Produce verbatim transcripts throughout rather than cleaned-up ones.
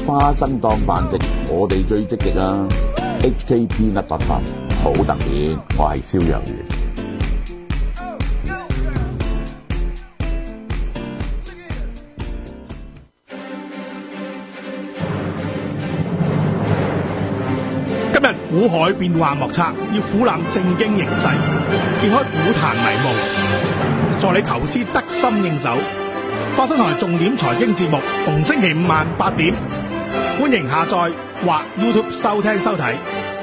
花生當飯食，我哋最積極啊 ！H K P 一八八好特別，我係蕭若元。 今日股海變幻莫測，要俯瞰正經形勢，揭開股壇迷霧，助你投資得心應手。花生台重點財經節目，逢星期五晚八點，歡迎下載或 YouTube 收聽收睇。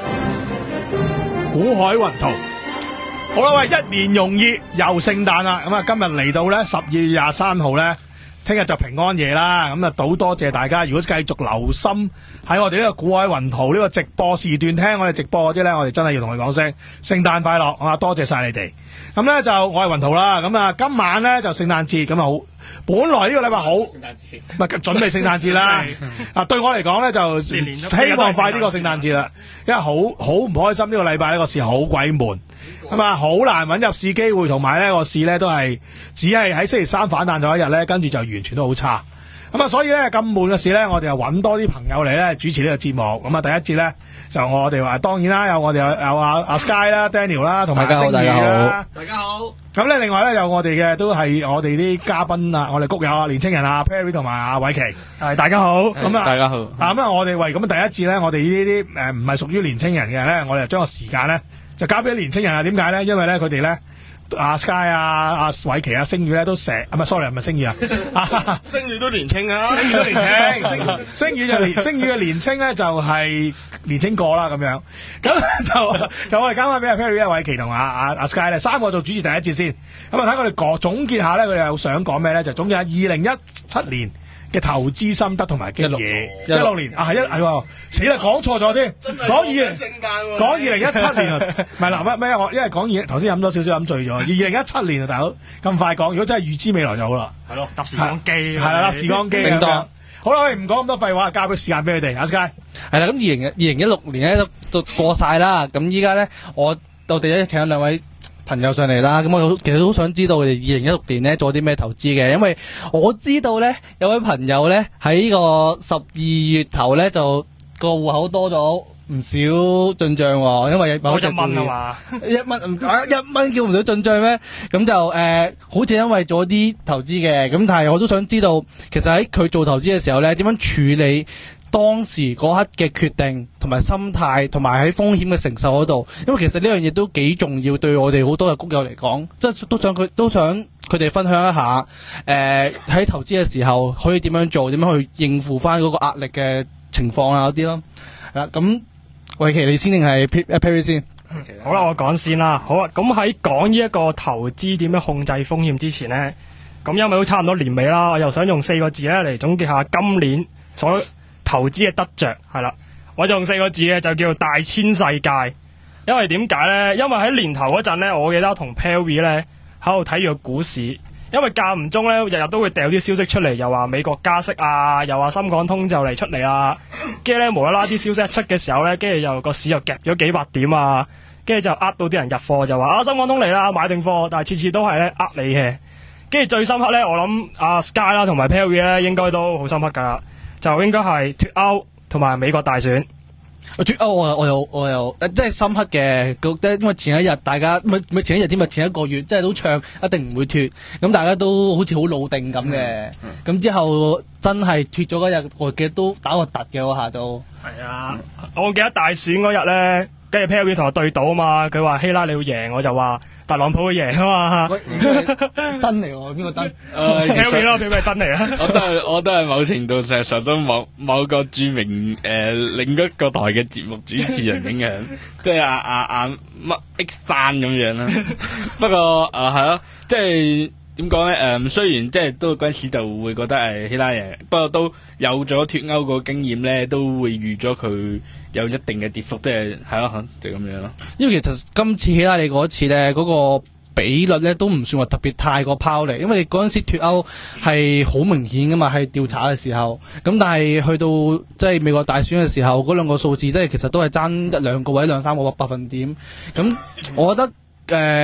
股海雲圖，好啦，喂，一年容易又聖誕啦，咁啊，今日嚟到咧十二月廿三號咧。聽日就平安夜啦，咁啊好多謝大家。如果繼續留心喺我哋呢個股海雲圖呢個直播時段聽我哋直播嗰啲咧，我哋真係要同佢講聲聖誕快樂啊！多謝晒你哋。咁咧就我係雲圖啦，咁啊今晚咧就聖誕節，咁啊好。本來呢個禮拜好，聖誕節唔係準備聖誕節啦。啊對我嚟講咧就希望快啲過聖誕節啦，因為好好唔開心呢個禮拜呢個市好鬼悶。咁啊，好難揾入市機會，同埋呢個市呢都係只係喺星期三反彈咗一日呢，跟住就完全都好差。咁啊，所以呢，咁悶嘅市呢，我哋又揾多啲朋友嚟呢主持呢個節目。咁啊，第一節呢，就我哋話當然啦，有我哋有有阿阿 Sky 啦、Daniel 啦，同埋阿星宇啦。 大家好。 咁咧，另外咧有我哋嘅都係我哋啲嘉賓啊，我哋谷友啊，年青人啊 ，Perry 同埋阿偉奇。 係大家好。 咁啊， 大家好。 啊咁啊，我哋為咁第一節咧，我哋呢啲誒唔係屬於年青人嘅咧，我哋就將個時間咧就交俾啲年青人啊。點解咧？因為咧佢哋咧。阿 Sky 啊、阿偉奇啊、星宇咧都成啊，唔係 sorry 唔係星宇啊， 星宇都年青啊， 星宇都年青，星星宇就年星宇嘅年青咧就係年青過啦咁樣，咁就就我哋交翻俾阿 Perry 啊、偉奇同阿阿阿 Sky 咧三個做主持第一節先，咁啊睇我哋講總結下咧，佢哋又想講咩咧？就總結下二零一七年嘅投資心得同埋經驗，一六年啊係一係死啦講錯咗添，講二零講二零一七年啊，唔係嗱乜咩我因為講二頭先飲咗少少飲醉咗，二零一七年啊大佬咁快講，如果真係預知未來就好啦， 係咯，搭時光機係啦，搭時光機咁樣。好啦，喂，唔講咁多廢話，交俾時間俾佢哋，阿 Sky 係啦，咁二零二零一六年咧都都過晒啦，咁依家咧我我哋咧請咗兩位朋友上嚟啦，咁我其實都想知道佢哋二零一六年咧做啲咩投資嘅，因為我知道咧有位朋友咧喺呢個十二月頭咧就個戶口多咗唔少進賬喎，因為多一蚊啊嘛， 一蚊唔一蚊叫唔到進賬咩？咁就誒、呃，好似因為做啲投資嘅，咁但係我都想知道，其實喺佢做投資嘅時候咧，點樣處理當時嗰刻嘅決定同埋心態，同埋喺風險嘅承受嗰度，因為其實呢樣嘢都幾重要，對我哋好多嘅谷友嚟講，即係都想佢都想佢哋分享一下，誒、呃、喺投資嘅時候可以點樣做，點樣去應付翻嗰個壓力嘅情況啊嗰啲咯。係啦，咁偉奇你先定係 Perry 先？ 好啦，我講先啦。好啊，咁喺講呢一個投資點樣控制風險之前呢，咁因為都差唔多年尾啦，我又想用四個字咧嚟總結下今年所投資嘅得着，係啦，我就用四個字嘅就叫做大千世界。因為點解呢？因為喺年頭嗰陣呢，我記得同 Perry 咧喺度睇住個股市，因為間唔中咧日日都會掉啲消息出嚟，又話美國加息啊，又話深港通就嚟出嚟啦，跟住咧無啦啦啲消息一出嘅時候咧，跟住又個市又夾咗幾百點啊，跟住就呃到啲人入貨，就話啊深港通嚟啦，買定貨，但係次次都係咧呃你嘅。跟住最深刻咧，我諗阿 Sky 啦同埋 Perry 咧應該都好深刻噶。就應該係脫歐同埋美國大選。 脫歐我我又我又即係深刻嘅，因為前一日大家唔係唔係前一日添啊，前一個月即係都唱一定唔會脫，咁大家都好似好老定咁嘅。咁、嗯嗯、之後真係脫咗嗰日，我記得都打個突嘅嗰下都。係啊， 我記得大選嗰日咧，跟住 Perry 同我對賭啊嘛，佢話希拉里會贏，我就話特朗普會贏啊嘛。 燈嚟喎，邊個燈？ 誒，Perry 咯，佢咪燈嚟啊？ 我都係我都係某程度上受到某某個著名誒、呃、另一個台嘅節目主持人影響，即係阿阿阿乜 X 山咁樣啦。不過誒係咯，即係。點講咧？誒、嗯，雖然即係都嗰陣時就會覺得係希拉里，不過都有咗脫歐個經驗咧，都會預咗佢有一定嘅跌幅，即係係咯，就咁樣咯。 因為其實今次希拉里嗰次咧，嗰、那個比率咧都唔算話特別太過拋離，因為嗰陣時脫歐係好明顯噶嘛，係調查嘅時候。咁但係去到即係美國大選嘅時候，嗰兩個數字即係其實都係爭一兩個位兩三個百分點。咁我覺得誒。呃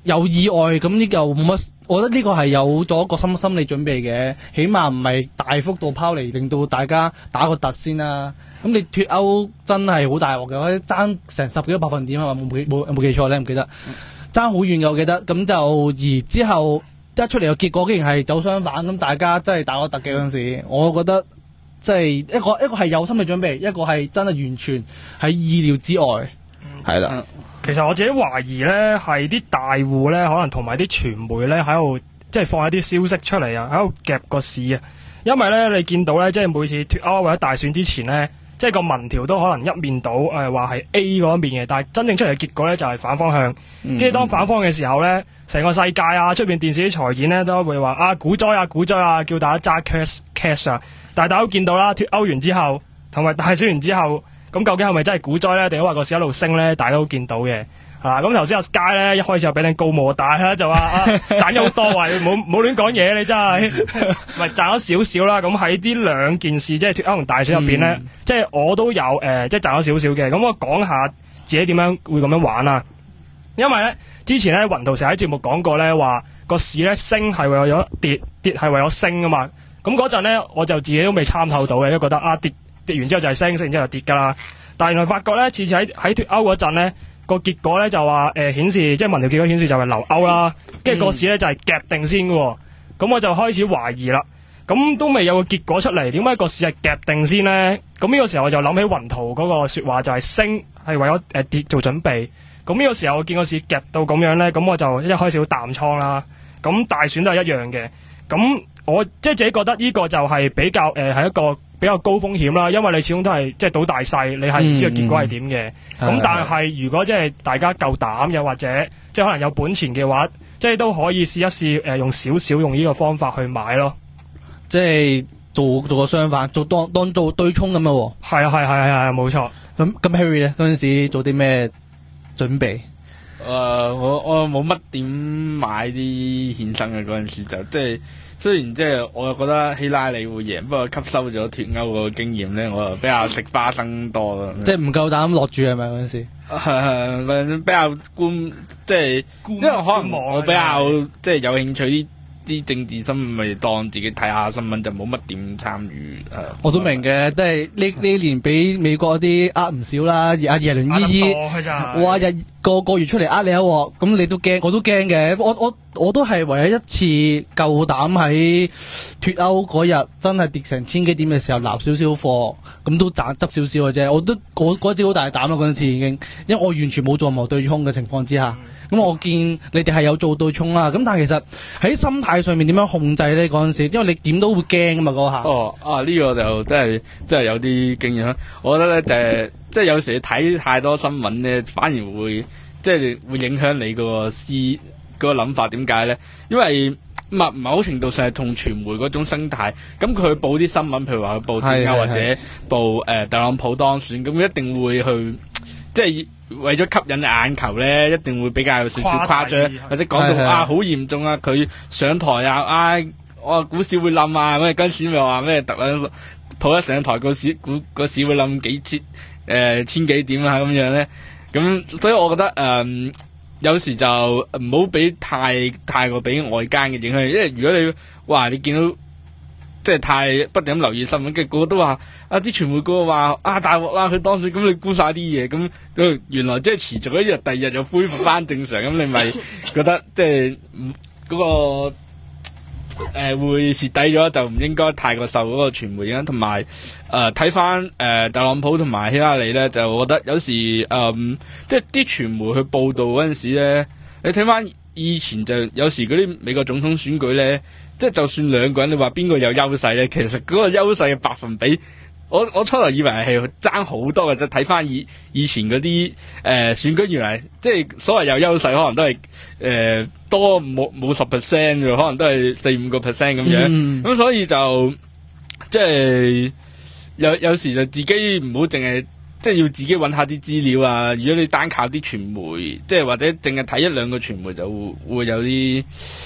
有意外咁呢又冇乜，我覺得呢個係有咗個心心理準備嘅，起碼唔係大幅度拋離，令到大家打個突先啦。咁你脱歐真係好大鑊嘅，可以爭成十幾個百分點啊嘛，冇冇冇記錯咧，唔記得爭好遠嘅，我記得。咁就而之後一出嚟嘅結果，竟然係走相反，咁大家真係打個突嘅嗰陣時，我覺得即係一個一個係有心理準備，一個係真係完全喺意料之外，係啦、嗯。 其實我自己懷疑咧，係啲大戶咧，可能同埋啲傳媒咧喺度，即係放一啲消息出嚟啊，喺度夾個市啊。因為咧，你見到咧，即係每次脱歐或者大選之前咧，即係個民調都可能一面倒，誒話係 A 嗰一面嘅，但係真正出嚟嘅結果咧就係反方向。跟住、嗯、當反方嘅時候咧，成個世界啊，出邊電視啲財演咧都會話啊股災啊股災啊，叫大家揸 cash cash 啊。但係大家都見到啦，脱歐完之後同埋大選完之後。咁究竟係咪真係股災咧？定係話個市一路升咧？大家都見到嘅，啊！咁頭先阿 Sky 咧一開始就俾你告我大啦，就話啊賺咗好多啊！冇冇亂講嘢，你真係咪賺咗少少啦？咁喺呢兩件事，即係脱歐同大選入邊咧，嗯、即係我都有誒、呃，即係賺咗少少嘅。咁我講下自己點樣會咁樣玩啊？因為咧之前咧雲圖成日喺節目講過咧，話個市咧升係為咗跌，跌係為咗升啊嘛。咁嗰陣咧我就自己都未參透到嘅，因為覺得啊跌。跌完之後就係升，升完之後就跌噶啦。但係原來發覺咧，次次喺喺脱歐嗰陣咧，個結果咧就話誒顯示，即係民調結果顯示就係留歐啦。跟住個市咧就係夾定先嘅。咁我就開始懷疑啦。咁都未有個結果出嚟，點解個市係夾定先咧？咁呢個時候我就諗起雲圖嗰個說話，就係升係為咗誒跌做準備。咁呢個時候我見個市夾到咁樣咧，咁我就一開始好淡倉啦。咁大選都係一樣嘅。咁我即係自己覺得呢個就係比較誒係、呃、一個。比較高風險啦，因為你始終都係即係賭大細，你係唔知道結果係點嘅。咁、嗯、但係如果即係大家夠膽，又或者即係可能有本錢嘅話，即係都可以試一試誒、呃，用少少用呢個方法去買咯。 即係做做個相反，做當當做對沖咁樣喎。係啊係係係係冇錯。咁咁 Harry 咧嗰陣時做啲咩準備？誒、 呃，我我冇乜點買啲衍生嘅嗰陣時就即係。雖然即係我又覺得希拉里會贏，不過吸收咗脱歐個經驗咧，我就比較食花生多咯。 即係唔夠膽落注係咪嗰陣時？ 係係比較觀，即係因為可能我比較即係有興趣啲啲政治新聞，咪當自己睇下新聞，就冇乜點參與。 我都明嘅，即係呢呢年俾美國啲呃唔少啦，阿耶倫姨姨話日個個月出嚟呃你一鑊，咁你都驚，我都驚嘅。我我我都係唯一一次夠膽喺脱歐嗰日真係跌成千幾點嘅時候立少少貨，咁都賺執少少嘅啫。我都嗰嗰次好大膽啦，嗰陣時已經，因為我完全冇做任何對沖嘅情況之下，咁、嗯、我見你哋係有做對沖啦。咁但係其實喺心態上面點樣控制咧？嗰陣時，因為你點都會驚啊嘛嗰下。哦，啊呢、這個就真係真係有啲經驗啦。我覺得咧就係、是、即係有時你睇太多新聞咧，反而會即係會影響你個思。嗰個諗法點解咧？因為某某程度上係同傳媒嗰種生態，咁佢報啲新聞，譬如話佢報脱歐或者報誒、呃、特朗普當選，咁一定會去即係為咗吸引眼球咧，一定會比較有少少誇張，或者講到啊好嚴重啊，佢上台啊，啊我股市會冧啊，咁嗰陣時咪話咩特朗普一上台個市股個市會冧幾千誒、呃、千幾點啊咁樣咧，咁所以我覺得誒。呃有時就唔好俾太太過俾外間嘅影響，因為如果你哇你見到即係太不斷咁留意新聞，跟住個個都話啊啲傳媒嗰個話啊大鑊啦，佢當選，咁你估晒啲嘢，咁原來即係持續一日，第二日就恢復翻正常，咁你咪覺得即係嗰個。誒、呃，會蝕底咗就唔應該太過受嗰個傳媒影響，同埋誒睇翻誒特朗普同埋希拉里咧，就我覺得有時誒、呃、即係啲傳媒去報道嗰陣時咧，你睇翻以前就有時嗰啲美國總統選舉咧，即係就算兩個人你話邊個有優勢咧，其實嗰個優勢嘅百分比。我我初頭以為係爭好多嘅啫，睇翻以以前嗰啲誒選舉，原來即係所謂有優勢，可能都係誒、呃、多冇冇十 percent 嘅，可能都係四五個 percent 咁樣。咁、嗯、所以就即係有有時就自己唔好淨係即係要自己揾下啲資料啊。如果你單靠啲傳媒，即係或者淨係睇一兩個傳媒，就會會有啲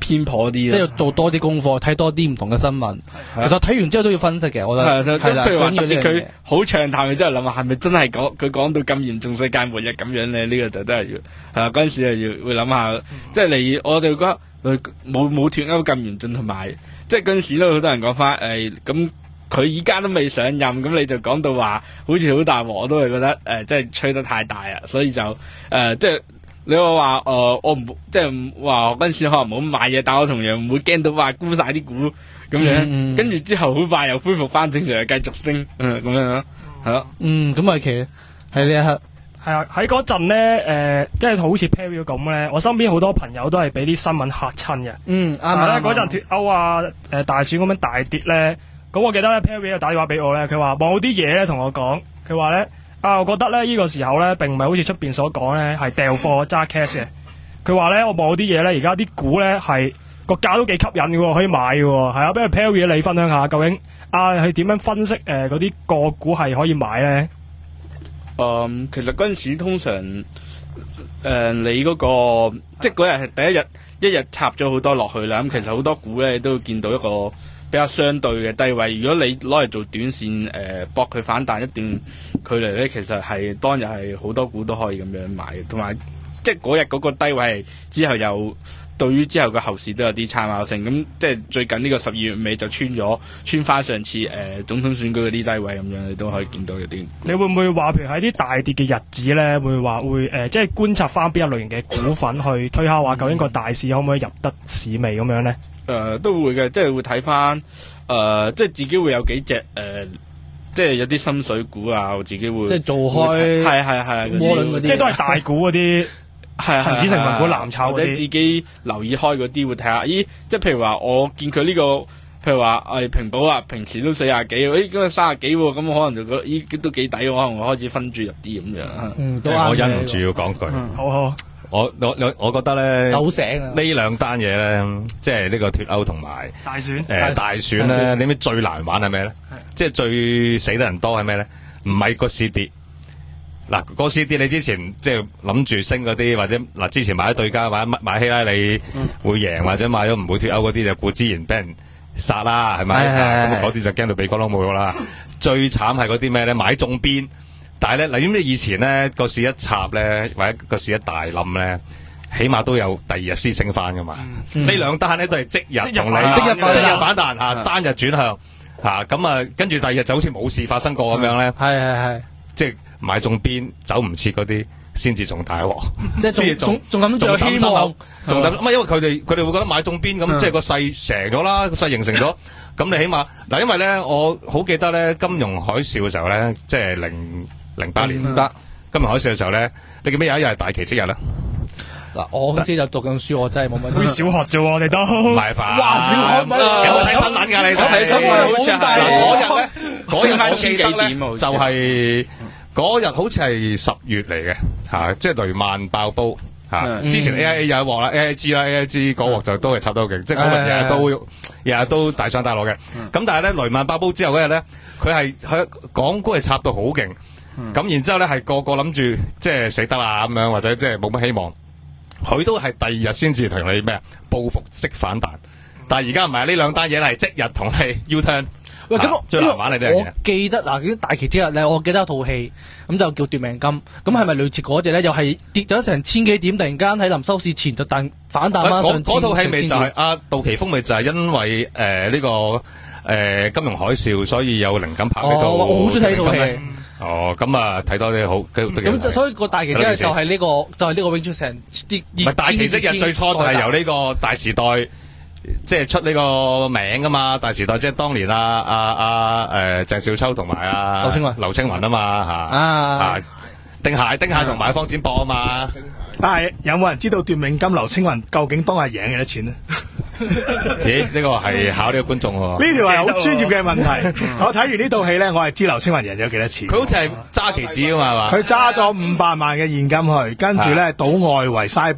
偏頗啲， 即係要做多啲功課，睇多啲唔同嘅新聞。其實睇完之後都要分析嘅，我覺得係係啦。 譬如話特緊要呢樣嘢別佢好暢談，之後諗下係咪真係講佢講到咁嚴重世界末日咁樣咧？呢、這個就真係要係啦，嗰陣時就要會諗下，嗯、即係你我哋覺得冇冇脱歐咁嚴重，同埋即係嗰陣時都好多人講翻誒咁。佢依家都未上任，咁你就講到話好似好大鑊，我都係覺得誒、呃，即係吹得太大啊！所以就誒、呃，即係你話話誒，我唔即係話嗰陣時可能冇買嘢，但我同樣唔會驚到話沽晒啲股咁樣，嗯嗯、跟住之後好快又恢復翻正常，繼續升，嗯咁樣咯，係咯。 嗯，咁啊，其實喺呢一刻係啊，喺嗰陣咧誒，即係好似 Perry 咁咧，我身邊好多朋友都係俾啲新聞嚇親嘅。嗯，啱啊。嗰陣脱歐啊，誒、呃、大選咁樣大跌咧。咁我記得咧 Perry 又打電話俾我咧，佢話某啲嘢咧同我講，佢話咧啊，我覺得咧呢、這個時候咧並唔係好似出邊所講咧係掉貨揸 cash 嘅。佢話咧我某啲嘢咧而家啲股咧係個價都幾吸引嘅，可以買嘅。係啊，不如 Perry 你分享下究竟啊係點樣分析誒嗰啲個股係可以買咧？ 嗯，其實嗰陣時通常誒、呃、你嗰、那個即係嗰日係第一日一日插咗好多落去啦。咁其實好多股咧都見到一個比較相對嘅低位，如果你攞嚟做短線誒搏佢反彈一段距離咧，其實係當日係好多股都可以咁樣買嘅，同埋即係嗰日嗰個低位係之後又對於之後嘅後市都有啲參考性。咁即係最近呢個十二月尾就穿咗穿翻上次誒、呃、總統選舉嗰啲低位咁樣，你都可以見到有啲。 你會唔會話譬如喺啲大跌嘅日子咧，會話會誒、呃、即係觀察翻邊一類型嘅股份去推敲話究竟個大市可唔可以入得市味咁樣咧？ 誒、呃、都會嘅，即係會睇翻誒，即係自己會有幾隻誒、呃，即係有啲心水股啊，我自己會即係做開， 係係係窩輪嗰啲， 即係都係大股嗰啲，係恒指成分股、藍籌或者自己留意開嗰啲會睇下，咦，即係譬如話我見佢呢、這個，譬如話誒平保啊，平時都四廿幾，誒今日三十幾，咁可能就覺得咦都幾抵，可能我開始分注入啲咁樣。 嗯，都我忍唔住要講句， 嗯、好好。 我我我我覺得咧， 走醒啊！ 呢兩單嘢咧，即係呢個脱歐同埋大選， 誒、呃、大選咧，你知最難玩係咩咧？即係最死得人多係咩咧？唔係個市跌，嗱個市跌你之前即係諗住升嗰啲，或者嗱之前買咗對家，或者買希拉里會贏，或者買咗唔會脱歐嗰啲，就固之然俾人殺啦，係咪？咁嗰啲就驚到鼻哥窿冇咗啦。最慘係嗰啲咩咧？買中邊？但係咧，嗱，咁你以前咧個市一插咧，或者個市一大冧咧，起碼都有第二日先升翻噶嘛。呢兩單咧都係即日同你即日即日反彈嚇，單日轉向嚇，咁啊跟住第二日就好似冇事發生過咁樣咧。係係係，即係買中邊走唔切嗰啲，先至仲大鑊。即係仲仲仲咁仲有希望，仲咁乜？因為佢哋佢哋會覺得買中邊咁，即係個勢成咗啦，個勢形成咗。咁你起碼嗱，因為咧我好記得咧金融海嘯嘅時候咧，即係零。零八年得金融海嘯嘅時候咧，你記唔記得有一日係大奇蹟日咧？ 嗱，我嗰時就讀緊書，我真係冇乜。 好小學啫，我哋都唔係吧？ 哇，小學乜？ 有睇新聞㗎，你睇新聞好似係嗰日咧，嗰日我記得咧就係嗰日好似係十月嚟嘅嚇，即係雷曼爆煲嚇。之前 A I A 有一鑊啦 ，A I G 啦 ，A I G 嗰鑊就都係插得好勁，即係嗰日日日都日日都大上大落嘅。咁但係咧雷曼爆煲之後嗰日咧，佢係喺港股係插到好勁。咁、嗯、然之後咧，係個個諗住即係死得啦咁樣，或者即係冇乜希望。佢都係第二日先至同你咩啊報復式反彈。但係而家唔係呢兩單嘢係即日同你 U turn。喂，咁、啊、最難玩你呢樣嘢。我記得嗱，啲大旗之日咧，我記得有套戲，咁就叫奪命金。咁係咪類似嗰隻咧？又係跌咗成千幾點，突然間喺臨收市前就彈反彈翻上千。 嗰套戲咪就係阿杜琪峰咪就係因為誒呢、呃這個誒、呃、金融海嘯，所以有靈感拍呢套。 哦，我好中意睇呢套戲。 哦，咁啊，睇多啲好， 咁所以個大奇蹟日就係呢個，就係呢個永出成啲。 唔係大奇蹟日最初就係由呢個大時代，即係出呢個名噶嘛。大時代即係當年啊啊啊誒鄭少秋同埋啊劉青雲、劉青雲啊嘛嚇啊，丁蟹丁蟹同埋方展博啊嘛。 但係有冇人知道奪命金劉青雲究竟當日贏幾多錢呢？ 咦？呢個係考呢個觀眾喎。 呢條係好專業嘅問題。我睇完呢套戲咧，我係知劉青雲贏咗幾多錢。 佢好似係揸期指噶嘛，係嘛？ 佢揸咗五百萬嘅現金去，跟住咧賭外圍 side bet，即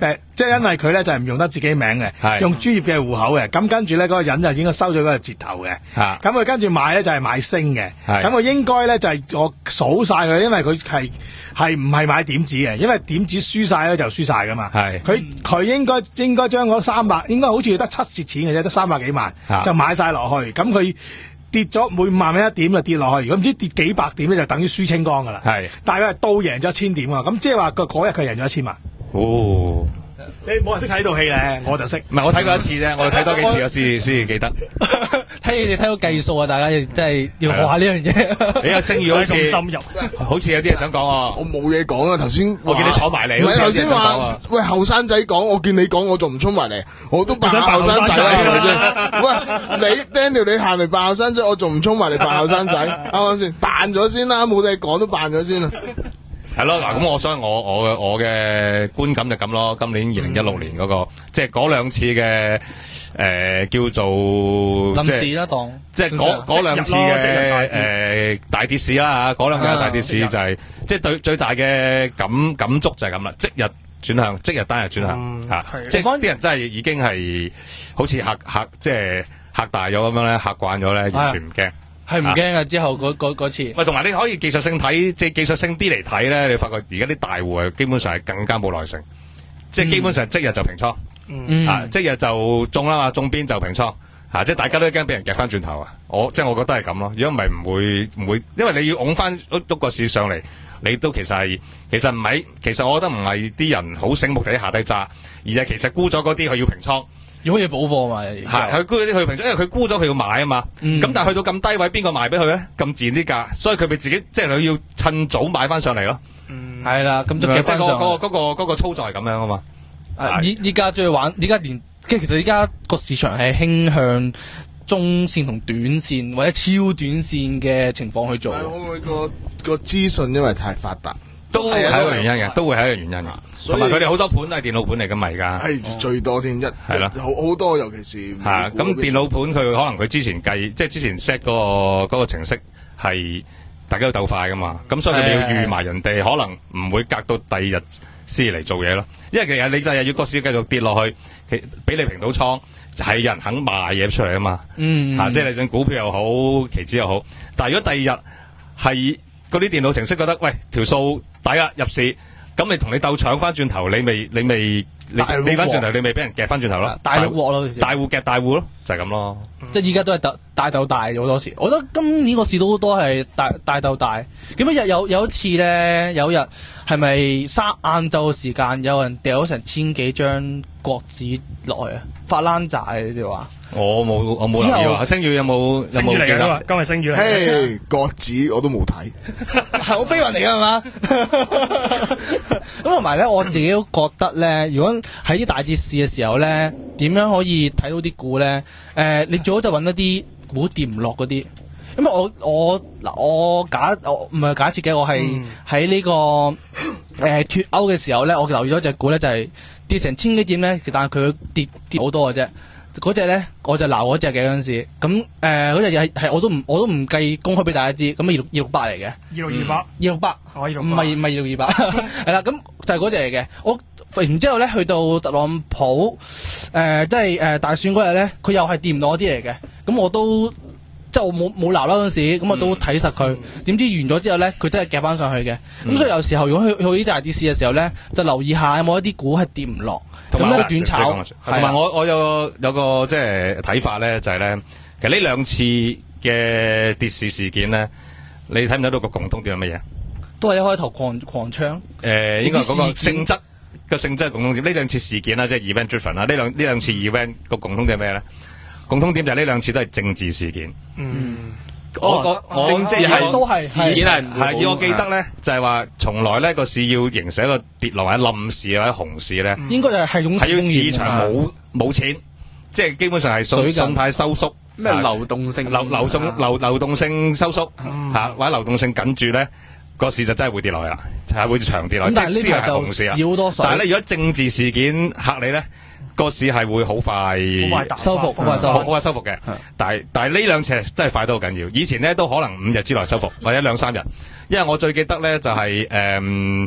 即係因為佢咧就係唔用得自己名嘅， 係用專業嘅戶口嘅。咁跟住咧嗰個人就應該收咗嗰個折頭嘅。 嚇咁佢跟住買咧就係買星嘅。 係咁佢應該咧就係我數晒佢，因為佢係係唔係買點子嘅，因為點子輸晒咧就輸晒噶嘛。 係佢佢應該應該將嗰三百應該好似得七蝕錢嘅啫，得三百幾萬嚇就買晒落去。咁佢跌咗每五萬蚊一點就跌落去，如果唔知跌幾百點咧就等於輸清光噶啦。 係但係佢係倒贏咗一千點啊！咁即係話個嗰日佢贏咗一千萬。 哦。 你冇人識睇套戲咧，我就識。 唔係我睇過一次啫，我睇多幾次我先先記得。 睇你哋睇到計數啊！大家真係要學下呢樣嘢。 你有聲譽好似咁深入， 好似有啲嘢想講喎。 我冇嘢講啊！頭先我見你坐埋嚟， 唔係頭好似有啲嘢先話想講啊。 喂後生仔講，我見你講我仲唔衝埋嚟，我都扮後生仔啦，係咪先？喂，你 Daniel 你行嚟扮後生仔，我仲唔衝埋嚟扮後生仔？啱唔啱先？扮咗先啦，冇嘢講都扮咗先啦。 係咯，嗱咁我所以我我嘅我嘅觀感就咁咯。今年二零一六年嗰個，即係嗰兩次嘅誒叫做臨即係時啦，當即係嗰嗰兩次嘅誒大跌市啦嚇，嗰兩日大跌市就係即係對最大嘅感感觸就係咁啦，即日轉向，即日單日轉向嚇，即係啲人真係已經係好似嚇嚇即係嚇大咗咁樣咧，嚇慣咗咧，完全唔驚。 係唔驚啊！之後嗰嗰嗰次， 喂，同埋你可以技術性睇，即係技術性啲嚟睇咧，你發覺而家啲大戶係基本上係更加冇耐性，即係基本上即日就平倉， 嗯啊，即日就中啦嘛，中邊就平倉，啊，即係大家都驚俾人夾翻轉頭啊！我即係我覺得係咁咯，如果唔係唔會唔會，因為你要拱翻喐喐個市上嚟，你都其實係其實唔係，其實我覺得唔係啲人好醒目地下低揸，而係其實沽咗嗰啲佢要平倉。 要可以補貨嘛？ 係佢沽咗啲佢平倉，因為佢沽咗佢要買啊嘛。咁、 嗯、 但係去到咁低位，邊個賣俾佢咧？咁自然啲價，所以佢咪自己即係佢要趁早買翻上嚟咯。 嗯，係啦，咁就夾翻上。 嗰、嗰個嗰、嗰個嗰、嗰個操作係咁樣啊嘛。 啊！依依家中意玩，依家連即係其實依家個市場係傾向中線同短線或者超短線嘅情況去做。 會唔會個個資訊因為太發達？ 都係一個原因嘅，都會係一個原因嘅。同埋佢哋好多盤都係電腦盤嚟㗎嘛，而家係最多添，一係啦，好好多，尤其是係咁電腦盤佢可能佢之前計，即係之前 set 嗰個嗰個程式係大家都鬥快㗎嘛，咁所以佢哋要預埋人哋可能唔會隔到第二日先嚟做嘢咯。因為其實你第日要個市繼續跌落去，其俾你平到倉，係有人肯賣嘢出嚟啊嘛。 嗯， 嚇，即係你想股票又好，期指又好，但係如果第二日係嗰啲電腦程式覺得喂條數抵啦入市，咁你同你鬥搶翻轉頭，你未你未你你翻轉頭，你未俾人夾翻轉頭咯， 大陸鑊咯， 大戶夾大戶咯，就係咁咯。 即係依家都係大大鬥大好多時，我覺得今年個市都都係大大鬥大。咁一日有有一次咧，有一日係咪三晏晝時間有人掉咗成千幾張國紙落去啊？發爛債你哋話？ 我冇我冇留意啊！星宇有冇有冇記得？ 今日星宇嚟嘿，國紙我都冇睇， 係我飛雲嚟㗎係嘛？咁同埋咧，我自己都覺得咧，如果喺啲大跌市嘅時候咧，點樣可以睇到啲股咧？誒、呃，你最好就揾一啲股跌唔落嗰啲。因為我我嗱我假我唔係假設嘅，我係喺呢個誒脫歐嘅時候咧，我留意咗隻股咧就係、是、跌成千幾點咧，但係佢跌跌好多嘅啫。嗰隻咧，我就鬧嗰隻嘅嗰陣時，咁誒嗰隻嘢係我都唔我都唔計公開俾大家知，咁二六二六八嚟嘅， 二六二八， 二六八， 唔係唔係二六二八，係啦，咁就係嗰隻嚟嘅。我然之後咧，去到特朗普誒、呃，即係誒、呃、大選嗰日咧，佢又係掂唔到嗰啲嚟嘅，咁我都即係我冇冇鬧啦嗰陣時，咁我都睇實佢。點知完咗之後咧，佢真係夾翻上去嘅。咁、嗯、所以有時候如果去去呢啲大跌市嘅時候咧，就留意下有冇一啲股係跌唔落。咁咧短炒， 同埋我我有個有個即係睇法咧，就係、是、咧，其實呢兩次嘅跌市事件咧，你睇唔睇到個共通點係乜嘢？ 都係一開頭狂狂槍。誒、 呃，應該嗰個性質個性質嘅共通點。呢兩次事件啦，即係 event driven 啦，呢兩呢兩次 event 個共通點係咩咧？共通點就係呢兩次都係政治事件。嗯。我我政治係都係事件係係，以我記得咧，就係話從來咧個市要形成一個跌落或者冧市或者熊市咧， 應該就係係種係要市場冇冇錢，即係基本上係信信貸收縮， 咩流動性流流動流流動性收縮嚇，或者流動性緊住咧，個市就真係會跌落去啦，係會長跌落去。 但係呢個就少多數。 但係咧，如果政治事件嚇你咧，個市係會好快收復，好快收復， 好快收復嘅。但係但係呢兩次真係快得好緊要。以前咧都可能五日之內收復，或者兩三日。因為我最記得咧就係誒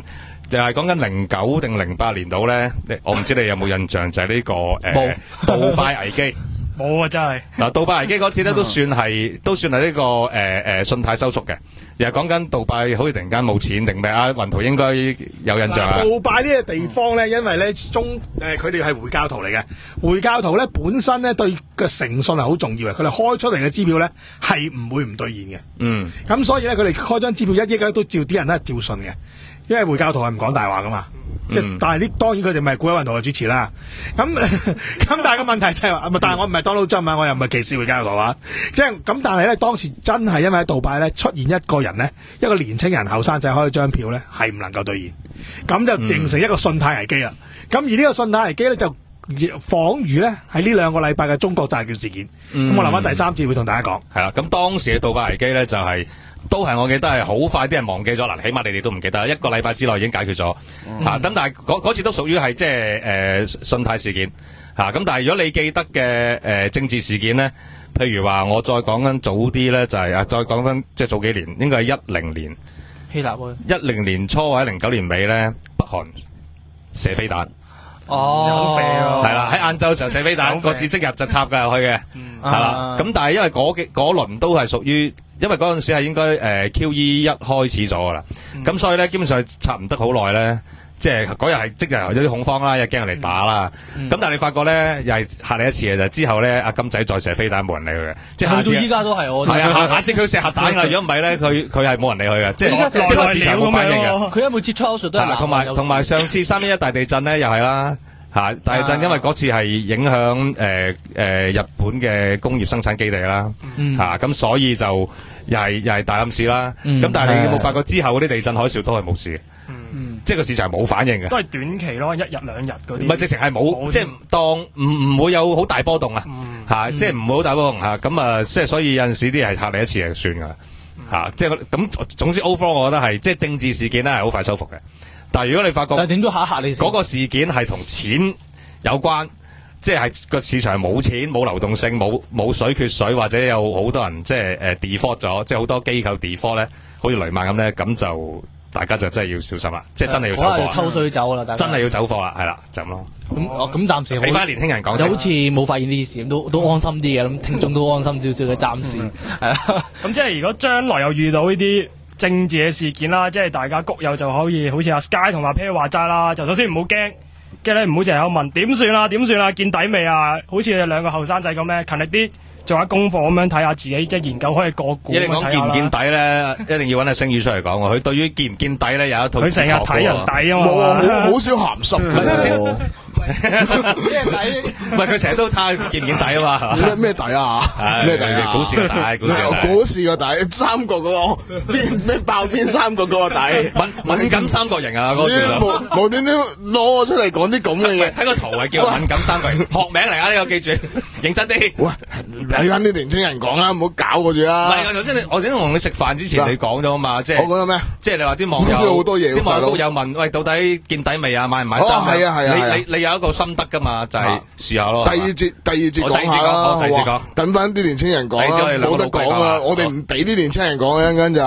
就係講緊零九定零八年度咧，我唔知你有冇印象，就係呢、這個誒杜拜危機。 冇啊，真係嗱，杜拜危機嗰次咧都算係都算係呢、這個誒誒、呃、信貸收縮嘅，又係講緊杜拜好似突然間冇錢定咩啊？雲圖應該有印象啊。 杜拜呢個地方咧，因為咧中誒佢哋係回教徒嚟嘅，回教徒咧本身咧對嘅誠信係好重要嘅，佢哋開出嚟嘅支票咧係唔會唔兌現嘅。嗯，咁所以咧佢哋開張支票一億咧都照啲人都係照信嘅，因為回教徒係唔講大話噶嘛。即係、嗯，但係呢當然佢哋咪係古一雲圖嘅主持啦。咁咁但係個問題就係、是、話，但係我唔係 Donald Trump啊，我又唔係歧視回教徒啊。即係咁，但係咧當時真係因為喺杜拜咧出現一個人咧，一個年青人後生仔開張票咧係唔能夠兌現，咁就形成一個信貸危機啦。咁、嗯、而呢個信貸危機咧就仿如咧喺呢兩個禮拜嘅中國債券事件。咁、嗯、我留翻第三節會同大家講。係啦， 咁當時嘅杜拜危機咧就係、是。都係我記得係好快啲人忘記咗啦，起碼你哋都唔記得，一個禮拜之內已經解決咗嚇。咁、嗯啊、但係嗰次都屬於係即係誒信貸事件嚇。咁、啊、但係如果你記得嘅誒、呃、政治事件咧，譬如話我再講緊早啲咧，就係、是、啊再講緊即係早幾年，應該係一零年希臘啊， 一零年初或者零九年尾咧，北韓射飛彈。 哦， 係啦，喺晏晝嘅時候射飛彈，個市即日就插㗎入去嘅，係啦。咁但係因為嗰幾嗰輪都係屬於。因為嗰陣時係應該誒、呃、Q E 一開始咗噶啦，咁、嗯、所以咧基本上插唔得好耐咧，即係嗰日係即係有啲恐慌啦，又驚人嚟打啦。咁、嗯、但係你發覺咧，又係嚇你一次嘅就之後咧，阿金仔再射飛彈冇人理佢嘅，即係下次到依家都係我係啊，下下次佢射核彈㗎，如果唔係咧，佢佢係冇人理佢嘅，即係即係個市場冇反應嘅。 佢一每接出口術都係同埋同埋上次三一一大地震咧又係啦。嚇！大地震因為嗰次係影響誒誒日本嘅工業生產基地啦，嚇咁所以就又係又係大冧市啦。咁但係你有冇發覺之後嗰啲地震海嘯都係冇事嘅？即係個市場冇反應嘅。都係短期咯，一日兩日嗰啲。唔係直情係冇，即係當唔唔會有好大波動啊！嚇，即係唔會好大波動嚇。咁啊，即係所以有陣時啲係嚇你一次就算㗎啦。嚇，即係咁總之 overall 我覺得係即係政治事件咧係好快收復嘅。但係如果你發覺，但係點都嚇嚇你嗰個事件係同錢有關，即係個市場冇錢、冇流動性、冇冇水缺水，或者有好多人即係誒 default 咗，即係好多機構 default 咧，好似雷曼咁咧，咁就大家就真係要小心啦，即係真係要走貨，抽水走啦，真係要走貨啦，係啦，就咁咯。咁哦，咁暫時俾翻年輕人講，就好似冇發現呢件事，都都安心啲嘅，咁聽眾都安心少少嘅，暫時係啦。咁即係如果將來又遇到呢啲政治嘅事件啦，即係大家谷友就可以好似阿 Sky 同阿 P 話齋啦，就首先唔好驚，跟住咧唔好淨係喺度問點算啊點算啊見底未啊？好似你哋兩個後生仔咁咧，勤力啲做下功課咁樣睇下自己，即係研究可以個股。一你講見唔見底咧，一定要揾阿星宇出嚟講喎。佢對於見唔見底咧有一套。佢成日睇人底啊嘛。冇啊，好少鹹濕。咩底？唔係佢成日都睇見唔見底啊嘛。咩咩底啊？咩底啊？股市個底，股市個底。股市個底，三角嗰個邊咩爆邊三角嗰個底。敏敏感三角形啊！嗰個無無端端攞我出嚟講啲咁嘅嘢。睇個圖係叫敏感三角形，學名嚟啊！呢個記住，認真啲。喂，睇翻啲年青人講啊，唔好搞我住啦。唔係啊，頭先你我點同你食飯之前你講咗啊嘛，即係我講咗咩？即係你話啲網友好多嘢，啲網友有問喂，到底見底未啊？買唔買單？哦，係啊，係啊，你你你有一個心得噶嘛，就係試下咯。第二節第二節講下啦，第二節講，等翻啲年青人講啦，冇得講啊！我哋唔俾啲年青人講，一陣間就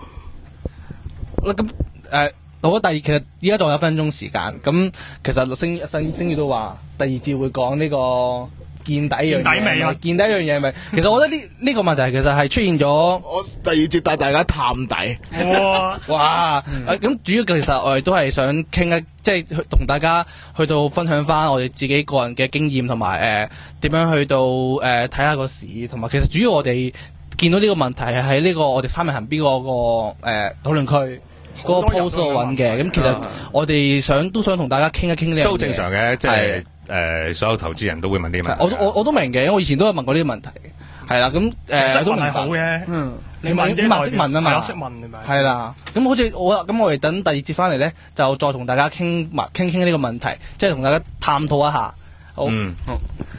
咁誒。到咗第二，其實依家仲有一分鐘時間，咁其實星星星宇都話第二節會講呢個。見底樣嘢，見底樣嘢咪？其實我覺得呢呢個問題其實係出現咗。我第二節帶大家探底。哇！哇！咁、嗯啊、主要其實我哋都係想傾一，即係同大家去到分享翻我哋自己個人嘅經驗，同埋誒點樣去到誒睇下個市，同埋其實主要我哋見到呢個問題係喺呢個我哋三人行邊嗰個誒討論區嗰個 post 度揾嘅。咁其實我哋想都想同大家傾一傾呢樣嘢。都正常嘅，即係。誒、呃，所有投資人都會問啲問題。我我我都明嘅，因為我以前都有問過呢啲問題。係啦，咁誒、呃、都明白。好嘅，嗯，你問你問識問啊嘛，識問係咪？係啦，咁好似我咁，我哋等第二節翻嚟咧，就再同大家傾埋傾傾呢個問題，即係同大家探討一下。好，嗯，好。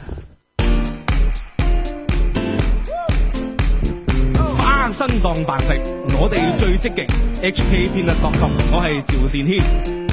翻身當飯食，我哋最積極。H K Peanut dot com， 我係趙善軒。